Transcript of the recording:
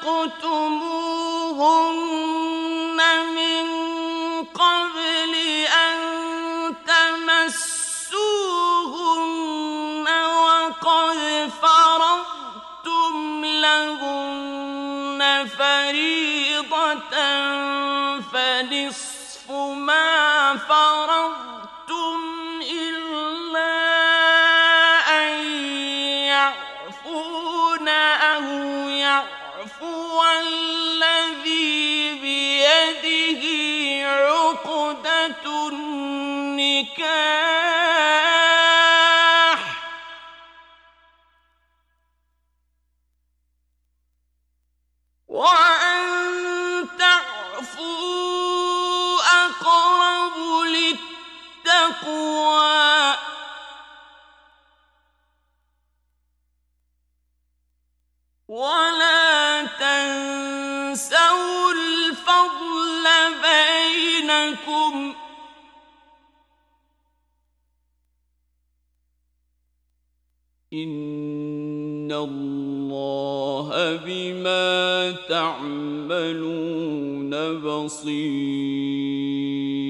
طلقتموهن من قبل أن تمسوهن وقد فرضتم لهن فريضة فنصف ما فرضتم إلا أن يعفون أو يعفو الذي بيده عقدة النكاح وأن تعفوا أقرب للتقوى ولا تنسوا الفضل بينكم إن الله بما تعملون بصير